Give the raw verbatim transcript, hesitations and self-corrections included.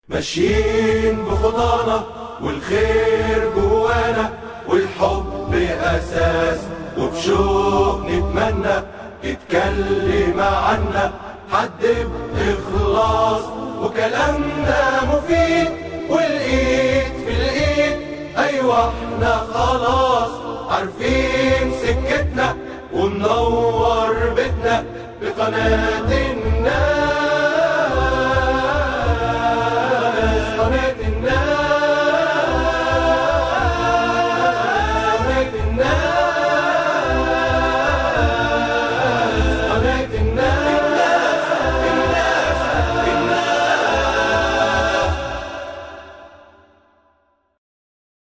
ماشيين بخطانا والخير جوانا والحب أساس، وبشوق نتمنى يتكلم عنا حد بإخلاص، وكلامنا مفيد والإيد في الإيد. أيوة احنا خلاص عارفين سكتنا ومنور بيتنا بقناة الناس.